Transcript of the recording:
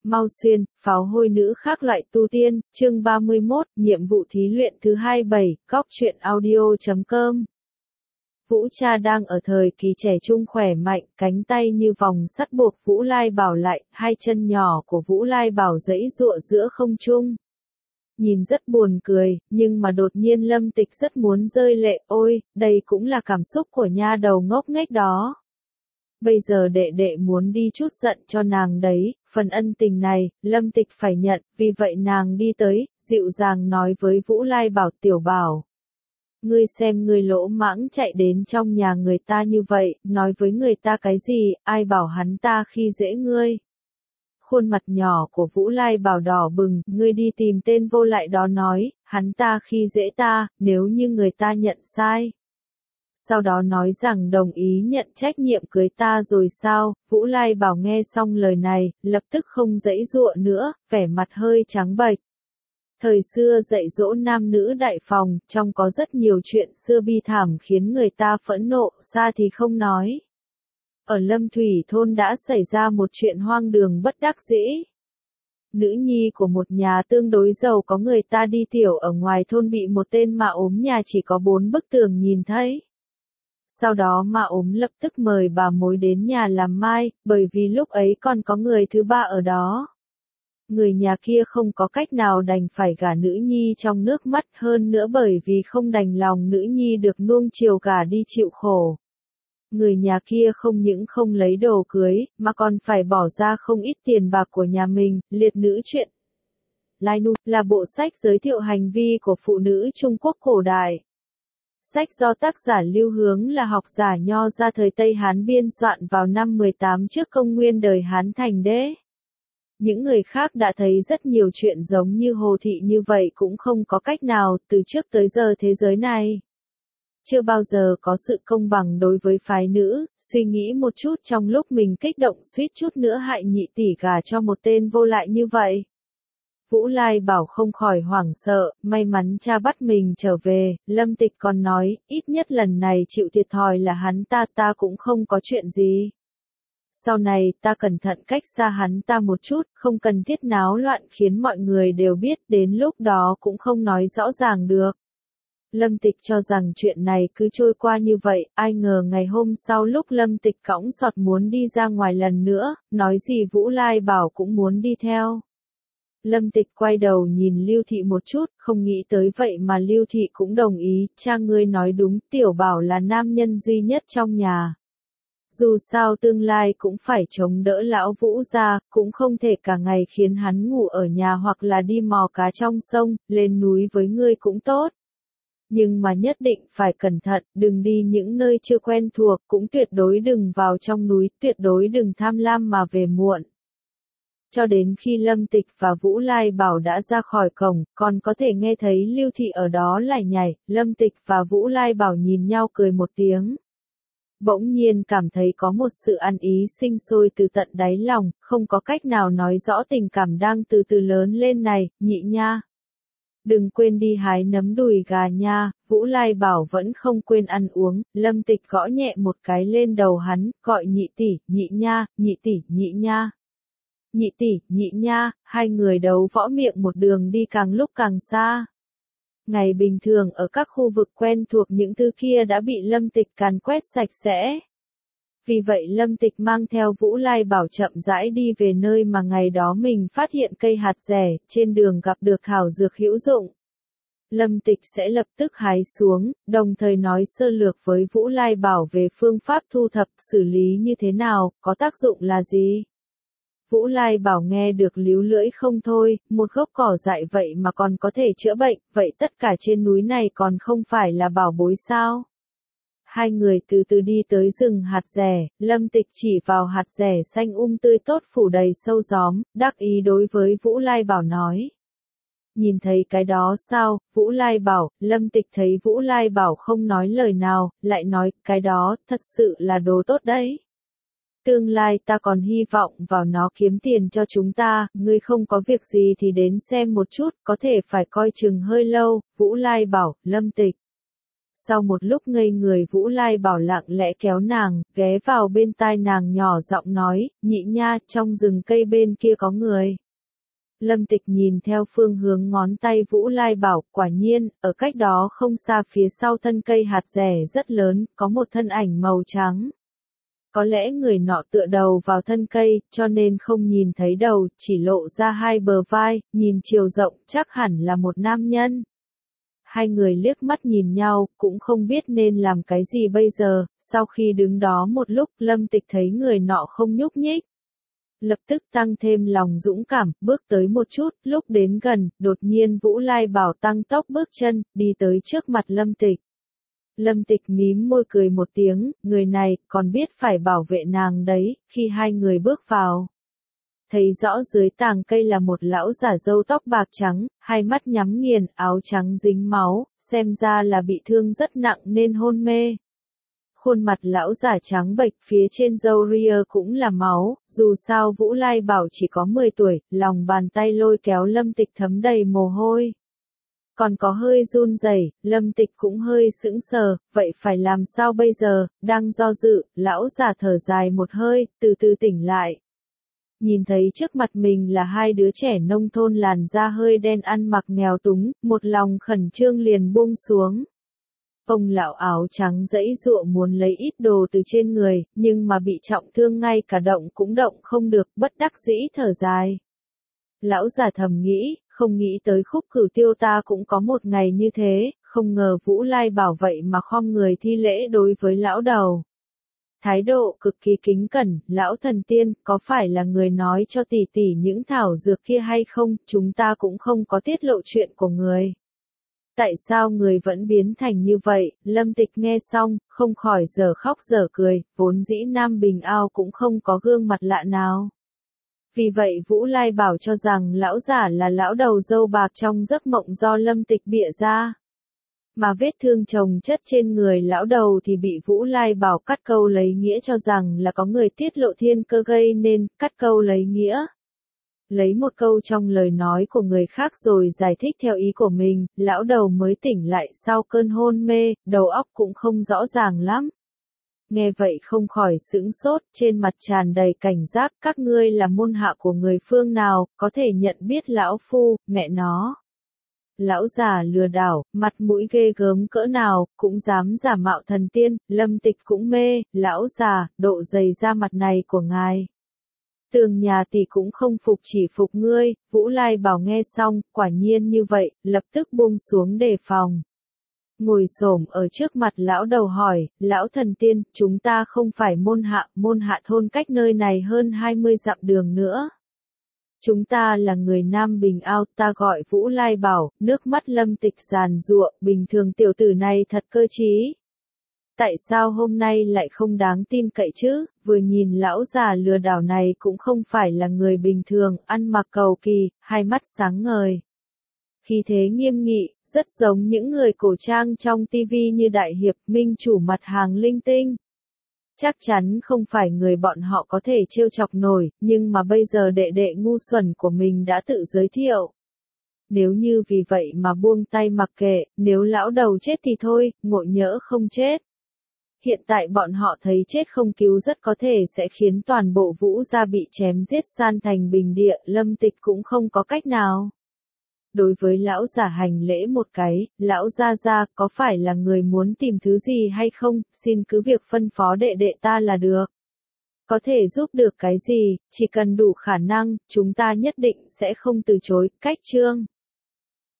Mau Xuyên, pháo hôi nữ khác loại tu tiên, chương 31, nhiệm vụ thí luyện thứ 27, góc truyện audio.com. Vũ Cha đang ở thời kỳ trẻ trung khỏe mạnh, cánh tay như vòng sắt buộc Vũ Lai Bảo lại, hai chân nhỏ của Vũ Lai Bảo giãy giụa giữa không trung. Nhìn rất buồn cười, nhưng mà đột nhiên Lâm Tịch rất muốn rơi lệ, ôi, đây cũng là cảm xúc của nha đầu ngốc nghếch đó. Bây giờ đệ đệ muốn đi chút giận cho nàng đấy, phần ân tình này, Lâm Tịch phải nhận, vì vậy nàng đi tới, dịu dàng nói với Vũ Lai Bảo Tiểu Bảo. Ngươi xem ngươi lỗ mãng chạy đến trong nhà người ta như vậy, nói với người ta cái gì, ai bảo hắn ta khi dễ ngươi. Khuôn mặt nhỏ của Vũ Lai Bảo đỏ bừng, ngươi đi tìm tên vô lại đó nói, hắn ta khi dễ ta, nếu như người ta nhận sai. Sau đó nói rằng đồng ý nhận trách nhiệm cưới ta rồi sao, Vũ Lai Bảo nghe xong lời này, lập tức không giãy giụa nữa, vẻ mặt hơi trắng bệch. Thời xưa dạy dỗ nam nữ đại phòng, trong có rất nhiều chuyện xưa bi thảm khiến người ta phẫn nộ, xa thì không nói. Ở Lâm Thủy thôn đã xảy ra một chuyện hoang đường bất đắc dĩ. Nữ nhi của một nhà tương đối giàu có người ta đi tiểu ở ngoài thôn bị một tên mà ốm nhà chỉ có 4 bức tường nhìn thấy. Sau đó mà ốm lập tức mời bà mối đến nhà làm mai, bởi vì lúc ấy còn có người thứ ba ở đó. Người nhà kia không có cách nào đành phải gả nữ nhi trong nước mắt, hơn nữa bởi vì không đành lòng nữ nhi được nuông chiều gả đi chịu khổ. Người nhà kia không những không lấy đồ cưới, mà còn phải bỏ ra không ít tiền bạc của nhà mình. Liệt nữ truyện Lai Nu là bộ sách giới thiệu hành vi của phụ nữ Trung Quốc cổ đại. Sách do tác giả Lưu Hướng là học giả Nho ra thời Tây Hán biên soạn vào năm 18 trước công nguyên đời Hán Thành Đế. Những người khác đã thấy rất nhiều chuyện giống như Hồ Thị như vậy cũng không có cách nào, từ trước tới giờ thế giới này. Chưa bao giờ có sự công bằng đối với phái nữ, suy nghĩ một chút trong lúc mình kích động suýt chút nữa hại nhị tỷ gả cho một tên vô lại như vậy. Vũ Lai Bảo không khỏi hoảng sợ, may mắn cha bắt mình trở về, Lâm Tịch còn nói, ít nhất lần này chịu thiệt thòi là hắn ta cũng không có chuyện gì. Sau này ta cẩn thận cách xa hắn ta một chút, không cần thiết náo loạn khiến mọi người đều biết, đến lúc đó cũng không nói rõ ràng được. Lâm Tịch cho rằng chuyện này cứ trôi qua như vậy, ai ngờ ngày hôm sau lúc Lâm Tịch cõng sọt muốn đi ra ngoài lần nữa, nói gì Vũ Lai Bảo cũng muốn đi theo. Lâm Tịch quay đầu nhìn Lưu Thị một chút, không nghĩ tới vậy mà Lưu Thị cũng đồng ý, cha ngươi nói đúng, Tiểu Bảo là nam nhân duy nhất trong nhà. Dù sao tương lai cũng phải chống đỡ lão Vũ gia, cũng không thể cả ngày khiến hắn ngủ ở nhà hoặc là đi mò cá trong sông, lên núi với ngươi cũng tốt. Nhưng mà nhất định phải cẩn thận, đừng đi những nơi chưa quen thuộc, cũng tuyệt đối đừng vào trong núi, tuyệt đối đừng tham lam mà về muộn. Cho đến khi Lâm Tịch và Vũ Lai Bảo đã ra khỏi cổng, còn có thể nghe thấy Lưu Thị ở đó lải nhải, Lâm Tịch và Vũ Lai Bảo nhìn nhau cười một tiếng. Bỗng nhiên cảm thấy có một sự ăn ý sinh sôi từ tận đáy lòng, không có cách nào nói rõ tình cảm đang từ từ lớn lên này, nhị nha. Đừng quên đi hái nấm đùi gà nha, Vũ Lai Bảo vẫn không quên ăn uống, Lâm Tịch gõ nhẹ một cái lên đầu hắn, gọi nhị tỷ, nhị nha, nhị tỷ, nhị nha. Nhị tỷ, nhị nha, hai người đấu võ miệng một đường đi càng lúc càng xa. Ngày bình thường ở các khu vực quen thuộc những thứ kia đã bị Lâm Tịch càn quét sạch sẽ. Vì vậy Lâm Tịch mang theo Vũ Lai Bảo chậm rãi đi về nơi mà ngày đó mình phát hiện cây hạt rẻ, trên đường gặp được thảo dược hữu dụng. Lâm Tịch sẽ lập tức hái xuống, đồng thời nói sơ lược với Vũ Lai Bảo về phương pháp thu thập, xử lý như thế nào, có tác dụng là gì. Vũ Lai Bảo nghe được líu lưỡi không thôi, một gốc cỏ dại vậy mà còn có thể chữa bệnh, vậy tất cả trên núi này còn không phải là bảo bối sao? Hai người từ từ đi tới rừng hạt rẻ, Lâm Tịch chỉ vào hạt rẻ xanh tươi tốt phủ đầy sâu gióm, đắc ý đối với Vũ Lai Bảo nói. Nhìn thấy cái đó sao, Vũ Lai Bảo, Lâm Tịch thấy Vũ Lai Bảo không nói lời nào, lại nói, cái đó, thật sự là đồ tốt đấy. Tương lai ta còn hy vọng vào nó kiếm tiền cho chúng ta, ngươi không có việc gì thì đến xem một chút, có thể phải coi chừng hơi lâu, Vũ Lai Bảo, Lâm Tịch. sau một lúc ngây người Vũ Lai Bảo lặng lẽ kéo nàng, ghé vào bên tai nàng nhỏ giọng nói, nhị nha, trong rừng cây bên kia có người. Lâm Tịch nhìn theo phương hướng ngón tay Vũ Lai Bảo, quả nhiên, ở cách đó không xa phía sau thân cây hạt rẻ rất lớn, có một thân ảnh màu trắng. Có lẽ người nọ tựa đầu vào thân cây, cho nên không nhìn thấy đầu, chỉ lộ ra hai bờ vai, nhìn chiều rộng, chắc hẳn là một nam nhân. Hai người liếc mắt nhìn nhau, cũng không biết nên làm cái gì bây giờ, sau khi đứng đó một lúc Lâm Tịch thấy người nọ không nhúc nhích. Lập tức tăng thêm lòng dũng cảm, bước tới một chút, lúc đến gần, đột nhiên Vũ Lai Bảo tăng tốc bước chân, đi tới trước mặt Lâm Tịch. Lâm Tịch mím môi cười một tiếng, người này, còn biết phải bảo vệ nàng đấy, khi hai người bước vào. Thấy rõ dưới tàng cây là một lão giả râu tóc bạc trắng, hai mắt nhắm nghiền, áo trắng dính máu, xem ra là bị thương rất nặng nên hôn mê. Khuôn mặt lão giả trắng bệch, phía trên râu ria cũng là máu, dù sao Vũ Lai Bảo chỉ có 10 tuổi, lòng bàn tay lôi kéo Lâm Tịch thấm đầy mồ hôi. Còn có hơi run rẩy, Lâm Tịch cũng hơi sững sờ, vậy phải làm sao bây giờ, đang do dự, lão giả thở dài một hơi, từ từ tỉnh lại. Nhìn thấy trước mặt mình là hai đứa trẻ nông thôn làn da hơi đen ăn mặc nghèo túng, một lòng khẩn trương liền buông xuống. Ông lão áo trắng giãy giụa muốn lấy ít đồ từ trên người, nhưng mà bị trọng thương ngay cả động cũng động không được, bất đắc dĩ thở dài. Lão già thầm nghĩ, không nghĩ tới Khúc Cửu Tiêu ta cũng có một ngày như thế, không ngờ Vũ Lai Bảo vậy mà khom người thi lễ đối với lão đầu. Thái độ cực kỳ kính cẩn, lão thần tiên, có phải là người nói cho tỷ tỷ những thảo dược kia hay không, chúng ta cũng không có tiết lộ chuyện của người. Tại sao người vẫn biến thành như vậy, Lâm Tịch nghe xong, không khỏi dở khóc dở cười, vốn dĩ Nam Bình Ao cũng không có gương mặt lạ nào. Vì vậy Vũ Lai Bảo cho rằng lão giả là lão đầu râu bạc trong giấc mộng do Lâm Tịch bịa ra. Mà vết thương chồng chất trên người lão đầu thì bị Vũ Lai Bảo cắt câu lấy nghĩa cho rằng là có người tiết lộ thiên cơ gây nên, cắt câu lấy nghĩa. Lấy một câu trong lời nói của người khác rồi giải thích theo ý của mình, lão đầu mới tỉnh lại sau cơn hôn mê, đầu óc cũng không rõ ràng lắm. Nghe vậy không khỏi sững sốt, trên mặt tràn đầy cảnh giác, các ngươi là môn hạ của người phương nào, có thể nhận biết lão phu, mẹ nó. Lão già lừa đảo, mặt mũi ghê gớm cỡ nào, cũng dám giả mạo thần tiên, Lâm Tịch cũng mê, lão già, độ dày da mặt này của ngài. Tường nhà tỷ cũng không phục chỉ phục ngươi, Vũ Lai Bảo nghe xong, quả nhiên như vậy, lập tức buông xuống đề phòng. Ngồi xổm ở trước mặt lão đầu hỏi, lão thần tiên, chúng ta không phải môn hạ thôn cách nơi này hơn 20 dặm đường nữa. Chúng ta là người Nam Bình Ao, ta gọi Vũ Lai Bảo, nước mắt Lâm Tịch giàn giụa, bình thường tiểu tử này thật cơ trí. Tại sao hôm nay lại không đáng tin cậy chứ, vừa nhìn lão già lừa đảo này cũng không phải là người bình thường, ăn mặc cầu kỳ, hai mắt sáng ngời. Khí thế nghiêm nghị, rất giống những người cổ trang trong tivi như đại hiệp, minh chủ mặt hàng linh tinh. Chắc chắn không phải người bọn họ có thể trêu chọc nổi, nhưng mà bây giờ đệ đệ ngu xuẩn của mình đã tự giới thiệu. Nếu như vì vậy mà buông tay mặc kệ, nếu lão đầu chết thì thôi, ngộ nhỡ không chết. Hiện tại bọn họ thấy chết không cứu rất có thể sẽ khiến toàn bộ Vũ gia bị chém giết san thành bình địa, Lâm Tịch cũng không có cách nào. Đối với lão giả hành lễ một cái, lão gia có phải là người muốn tìm thứ gì hay không, xin cứ việc phân phó đệ đệ ta là được. Có thể giúp được cái gì, chỉ cần đủ khả năng, chúng ta nhất định sẽ không từ chối, cách chương.